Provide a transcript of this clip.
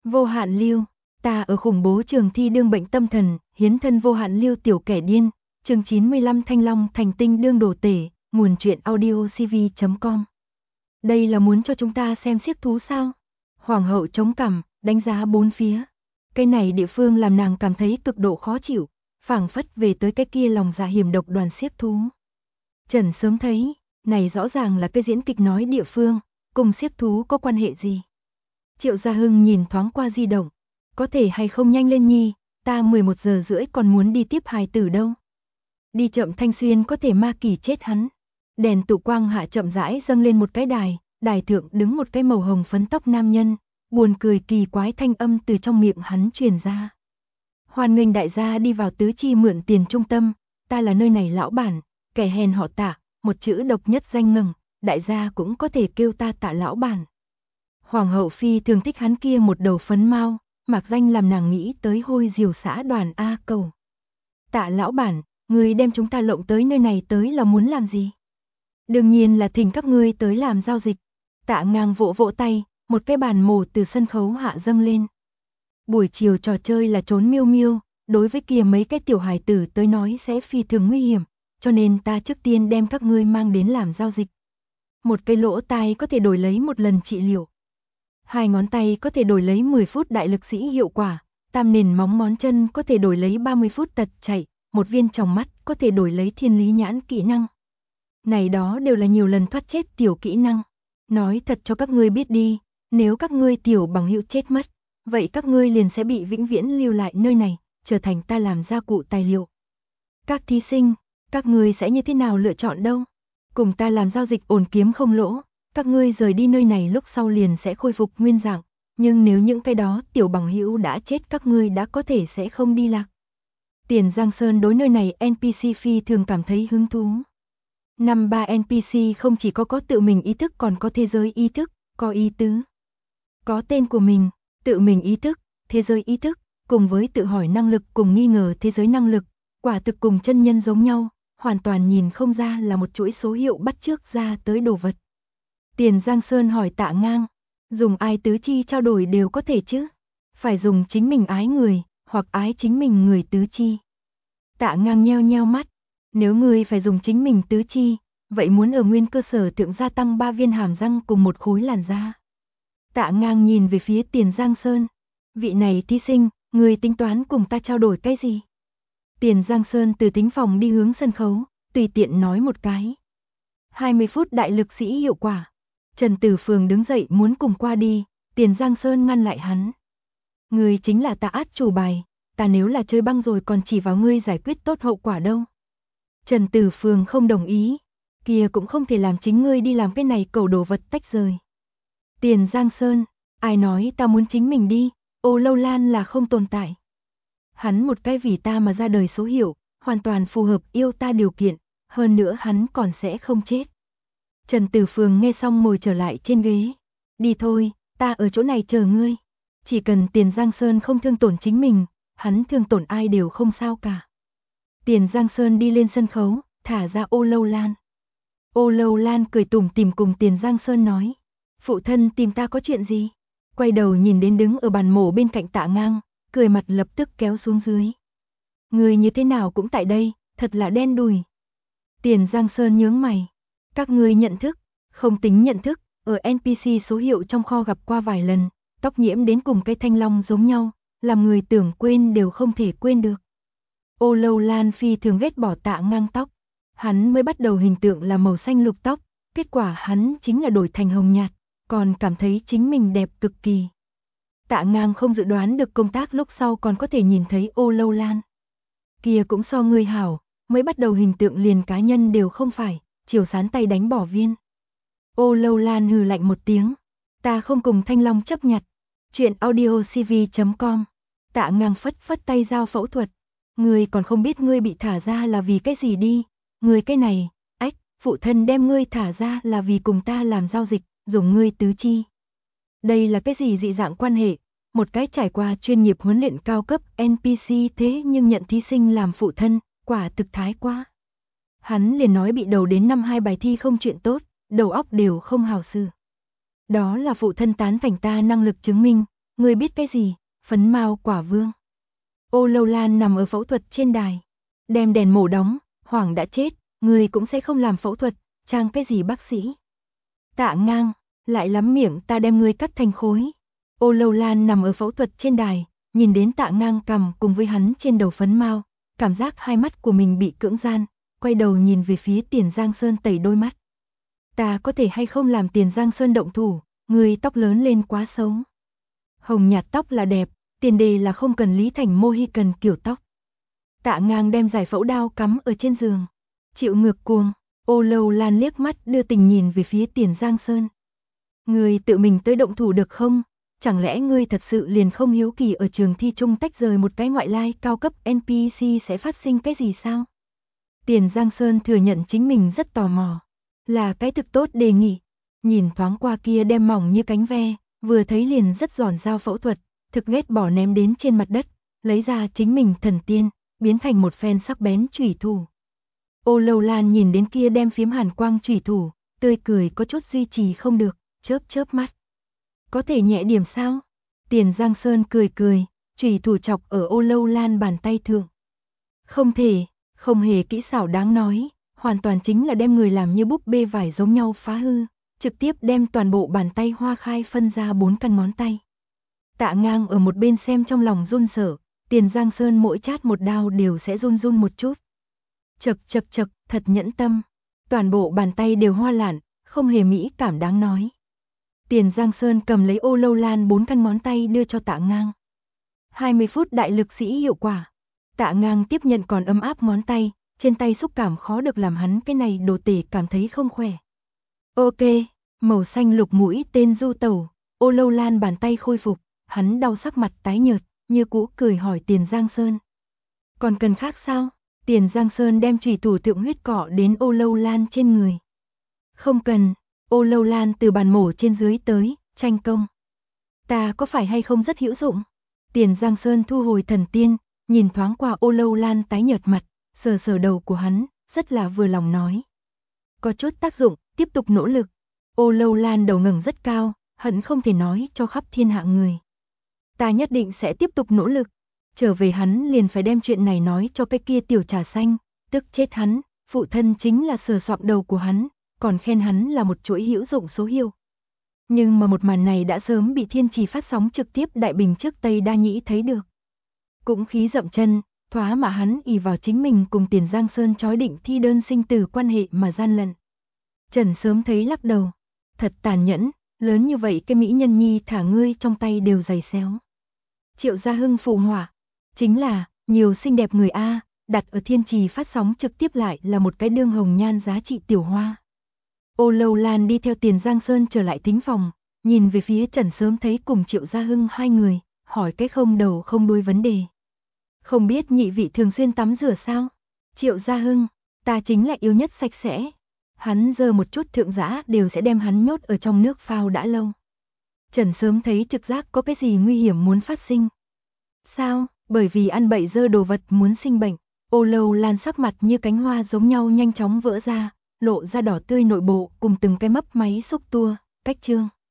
Vô hạn lưu, ta ở khủng bố trường thi đương bệnh tâm thần, hiến thân vô hạn lưu tiểu kẻ điên, chương 95 Thanh Long thành tinh đương đồ tể, nguồn truyện audio cv.com. Đây là muốn cho chúng ta xem xiếc thú sao? Hoàng hậu chống cằm, đánh giá bốn phía. Cái này địa phương làm nàng cảm thấy cực độ khó chịu, phảng phất về tới cái kia lòng dạ hiểm độc đoàn xiếc thú. Trần sớm thấy, này rõ ràng là cái diễn kịch nói địa phương, cùng xiếc thú có quan hệ gì? Triệu Gia Hưng nhìn thoáng qua di động, có thể hay không nhanh lên nhi, ta 11 giờ rưỡi còn muốn đi tiếp hài tử đâu. Đi chậm Thanh Xuyên có thể ma kỳ chết hắn. Đèn tụ quang hạ chậm rãi dâng lên một cái đài, đài thượng đứng một cái màu hồng phấn tóc nam nhân, buồn cười kỳ quái thanh âm từ trong miệng hắn truyền ra. Hoan nghênh đại gia đi vào tứ chi mượn tiền trung tâm, ta là nơi này lão bản, kẻ hèn họ Tạ, một chữ độc nhất danh ngừng, đại gia cũng có thể kêu ta Tạ lão bản. Hoàng hậu phi thường thích hắn kia một đầu phấn mau, mạc danh làm nàng nghĩ tới hôi diều xã đoàn A Cầu. Tạ lão bản, ngươi đem chúng ta lộng tới nơi này tới là muốn làm gì? Đương nhiên là thỉnh các ngươi tới làm giao dịch. Tạ Ngang vỗ vỗ tay, một cái bàn mổ từ sân khấu hạ dâng lên. Buổi chiều trò chơi là trốn miêu miêu, đối với kia mấy cái tiểu hài tử tới nói sẽ phi thường nguy hiểm, cho nên ta trước tiên đem các ngươi mang đến làm giao dịch. Một cái lỗ tai có thể đổi lấy một lần trị liệu. 2 ngón tay có thể đổi lấy 10 phút đại lực sĩ hiệu quả, tam nền móng ngón chân có thể đổi lấy 30 phút tật chạy, một viên tròng mắt có thể đổi lấy thiên lý nhãn kỹ năng. Này đó đều là nhiều lần thoát chết tiểu kỹ năng. Nói thật cho các ngươi biết đi, nếu các ngươi tiểu bằng hữu chết mất, vậy các ngươi liền sẽ bị vĩnh viễn lưu lại nơi này, trở thành ta làm gia cụ tài liệu. Các thí sinh, các ngươi sẽ như thế nào lựa chọn đâu? Cùng ta làm giao dịch ổn kiếm không lỗ, các ngươi rời đi nơi này lúc sau liền sẽ khôi phục nguyên dạng, nhưng nếu những cái đó tiểu bằng hữu đã chết các ngươi đã có thể sẽ không đi lạc. Tiền Giang Sơn đối nơi này NPC phi thường cảm thấy hứng thú. Năm 3 NPC không chỉ có tự mình ý thức còn có thế giới ý thức, có ý tứ. Có tên của mình, tự mình ý thức, thế giới ý thức, cùng với tự hỏi năng lực cùng nghi ngờ thế giới năng lực, quả thực cùng chân nhân giống nhau, hoàn toàn nhìn không ra là một chuỗi số hiệu bắt chước ra tới đồ vật. Tiền Giang Sơn hỏi Tạ Ngang, dùng ai tứ chi trao đổi đều có thể chứ? Phải dùng chính mình ái người, hoặc ái chính mình người tứ chi. Tạ Ngang nheo nheo mắt, nếu người phải dùng chính mình tứ chi, vậy muốn ở nguyên cơ sở thượng gia tăng 3 viên hàm răng cùng một khối làn da. Tạ Ngang nhìn về phía Tiền Giang Sơn, vị này thí sinh, người tính toán cùng ta trao đổi cái gì? Tiền Giang Sơn từ tính phòng đi hướng sân khấu, tùy tiện nói một cái. 20 phút đại lực sĩ hiệu quả. Trần Tử Phường đứng dậy muốn cùng qua đi, Tiền Giang Sơn ngăn lại hắn. Ngươi chính là ta át chủ bài, ta nếu là chơi băng rồi còn chỉ vào ngươi giải quyết tốt hậu quả đâu. Trần Tử Phường không đồng ý, kia cũng không thể làm chính ngươi đi làm cái này cầu đồ vật tách rời. Tiền Giang Sơn, ai nói ta muốn chính mình đi, Ô Lâu Lan là không tồn tại. Hắn một cái vì ta mà ra đời số hiệu, hoàn toàn phù hợp yêu ta điều kiện, hơn nữa hắn còn sẽ không chết. Trần Tử Phường nghe xong ngồi trở lại trên ghế. Đi thôi, ta ở chỗ này chờ ngươi. Chỉ cần Tiền Giang Sơn không thương tổn chính mình, hắn thương tổn ai đều không sao cả. Tiền Giang Sơn đi lên sân khấu, thả ra Ô Lâu Lan. Ô Lâu Lan cười tủm tỉm cùng Tiền Giang Sơn nói. Phụ thân tìm ta có chuyện gì? Quay đầu nhìn đến đứng ở bàn mổ bên cạnh Tạ Ngang, cười mặt lập tức kéo xuống dưới. Người như thế nào cũng tại đây, thật là đen đủi. Tiền Giang Sơn nhướng mày. Các ngươi nhận thức, không tính nhận thức, ở NPC số hiệu trong kho gặp qua vài lần, tóc nhiễm đến cùng cái thanh long giống nhau, làm người tưởng quên đều không thể quên được. Ô Lâu Lan phi thường ghét bỏ Tạ Ngang tóc, hắn mới bắt đầu hình tượng là màu xanh lục tóc, kết quả hắn chính là đổi thành hồng nhạt, còn cảm thấy chính mình đẹp cực kỳ. Tạ Ngang không dự đoán được công tác lúc sau còn có thể nhìn thấy Ô Lâu Lan. Kia cũng so ngươi hảo, mới bắt đầu hình tượng liền cá nhân đều không phải. Chiều sán tay đánh bỏ viên. Ô Lâu Lan hừ lạnh một tiếng. Ta không cùng Thanh Long chấp nhặt. Chuyện audio cv.com. Tạ Ngang phất phất tay giao phẫu thuật. Ngươi còn không biết ngươi bị thả ra là vì cái gì đi. Ngươi cái này, ách, phụ thân đem ngươi thả ra là vì cùng ta làm giao dịch, dùng ngươi tứ chi. Đây là cái gì dị dạng quan hệ. Một cái trải qua chuyên nghiệp huấn luyện cao cấp NPC thế nhưng nhận thí sinh làm phụ thân, quả thực thái quá. Hắn liền nói bị đầu đến 5-2 bài thi không chuyện tốt, đầu óc đều không hào xử. Đó là phụ thân tán thành ta năng lực chứng minh, Ngươi biết cái gì? Phấn Mao Quả Vương. Ô Lâu Lan nằm ở phẫu thuật trên đài. Đem đèn mổ đóng, Hoàng đã chết, ngươi cũng sẽ không làm phẫu thuật, trang cái gì bác sĩ. Tạ Ngang, lại lắm miệng ta đem ngươi cắt thành khối. Ô Lâu Lan nằm ở phẫu thuật trên đài, nhìn đến Tạ Ngang cầm cùng với hắn trên đầu phấn mao, cảm giác hai mắt của mình bị cưỡng gian, quay đầu nhìn về phía Tiền Giang Sơn tẩy đôi mắt. Ta có thể hay không làm Tiền Giang Sơn động thủ, ngươi tóc lớn lên quá xấu. Hồng nhạt tóc là đẹp, tiền đề là không cần Lý Thành Mohican kiểu tóc. Tạ Ngang đem giải phẫu đao cắm ở trên giường. Chịu ngược cuồng, Ô Lâu Lan liếc mắt đưa tình nhìn về phía Tiền Giang Sơn. Ngươi tự mình tới động thủ được không? Chẳng lẽ ngươi thật sự liền không hiếu kỳ ở trường thi trung tách rời một cái ngoại lai cao cấp NPC sẽ phát sinh cái gì sao? Tiền Giang Sơn thừa nhận chính mình rất tò mò. Là cái thực tốt đề nghị. Nhìn thoáng qua kia đem mỏng như cánh ve, vừa thấy liền rất giòn dao phẫu thuật, thực ghét bỏ ném đến trên mặt đất, lấy ra chính mình thần tiên, biến thành một phen sắc bén chủy thủ. Ô Lâu Lan nhìn đến kia đem phiếm hàn quang chủy thủ, tươi cười có chút duy trì không được, chớp chớp mắt. Có thể nhẹ điểm sao? Tiền Giang Sơn cười cười, chủy thủ chọc ở Ô Lâu Lan bàn tay thượng. Không thể, không hề kỹ xảo đáng nói, hoàn toàn chính là đem người làm như búp bê vải giống nhau phá hư, trực tiếp đem toàn bộ bàn tay hoa khai phân ra 4 căn ngón tay. Tạ Ngang ở một bên xem trong lòng run sợ, Tiền Giang Sơn mỗi chát một đao đều sẽ run run một chút. Chật chật chật, thật nhẫn tâm, toàn bộ bàn tay đều hoa lạn, không hề mỹ cảm đáng nói. Tiền Giang Sơn cầm lấy Ô Lâu Lan 4 căn ngón tay đưa cho Tạ Ngang. 20 phút đại lực sĩ hiệu quả. Tạ Ngang tiếp nhận còn ấm áp ngón tay, trên tay xúc cảm khó được làm hắn cái này đồ tể cảm thấy không khỏe. Ok, màu xanh lục mũi tên du tẩu, Ô Lâu Lan bàn tay khôi phục, hắn đau sắc mặt tái nhợt, như cũ cười hỏi Tiền Giang Sơn. Còn cần khác sao? Tiền Giang Sơn đem chủy thủ thượng huyết cọ đến Ô Lâu Lan trên người. Không cần, Ô Lâu Lan từ bàn mổ trên dưới tới, tranh công. Ta có phải hay không rất hữu dụng? Tiền Giang Sơn thu hồi thần tiên, nhìn thoáng qua Ô Lâu Lan tái nhợt mặt, sờ sờ đầu của hắn, rất là vừa lòng nói. Có chút tác dụng, tiếp tục nỗ lực. Ô Lâu Lan đầu ngẩng rất cao, hận không thể nói cho khắp thiên hạ người. Ta nhất định sẽ tiếp tục nỗ lực. Trở về hắn liền phải đem chuyện này nói cho cái kia tiểu trà xanh, tức chết hắn, phụ thân chính là sờ soạng đầu của hắn, còn khen hắn là một chuỗi hữu dụng số hiệu. Nhưng mà một màn này đã sớm bị Thiên Trì phát sóng trực tiếp Đại Bình trước Tây Đa Nhĩ thấy được. Cũng khí dậm chân, thoá mà hắn ỷ vào chính mình cùng Tiền Giang Sơn chói định thi đơn sinh tử quan hệ mà gian lận. Trần sớm thấy lắc đầu, thật tàn nhẫn, lớn như vậy cái mỹ nhân nhi thả ngươi trong tay đều giày xéo. Triệu Gia Hưng phụ họa, chính là, nhiều xinh đẹp người A, đặt ở Thiên Trì phát sóng trực tiếp lại là một cái đương hồng nhan giá trị tiểu hoa. Ô Lâu Lan đi theo Tiền Giang Sơn trở lại thính phòng, nhìn về phía Trần sớm thấy cùng Triệu Gia Hưng hai người, hỏi cái không đầu không đuôi vấn đề. Không biết nhị vị thường xuyên tắm rửa sao? Triệu Gia Hưng, ta chính là yêu nhất sạch sẽ. Hắn giơ một chút thượng giã đều sẽ đem hắn nhốt ở trong nước phao đã lâu. Trần sớm thấy trực giác có cái gì nguy hiểm muốn phát sinh. Sao? Bởi vì ăn bậy dơ đồ vật muốn sinh bệnh. Ô Lâu Lan sắc mặt như cánh hoa giống nhau nhanh chóng vỡ ra, lộ ra đỏ tươi nội bộ cùng từng cái mấp máy xúc tua, cách chương.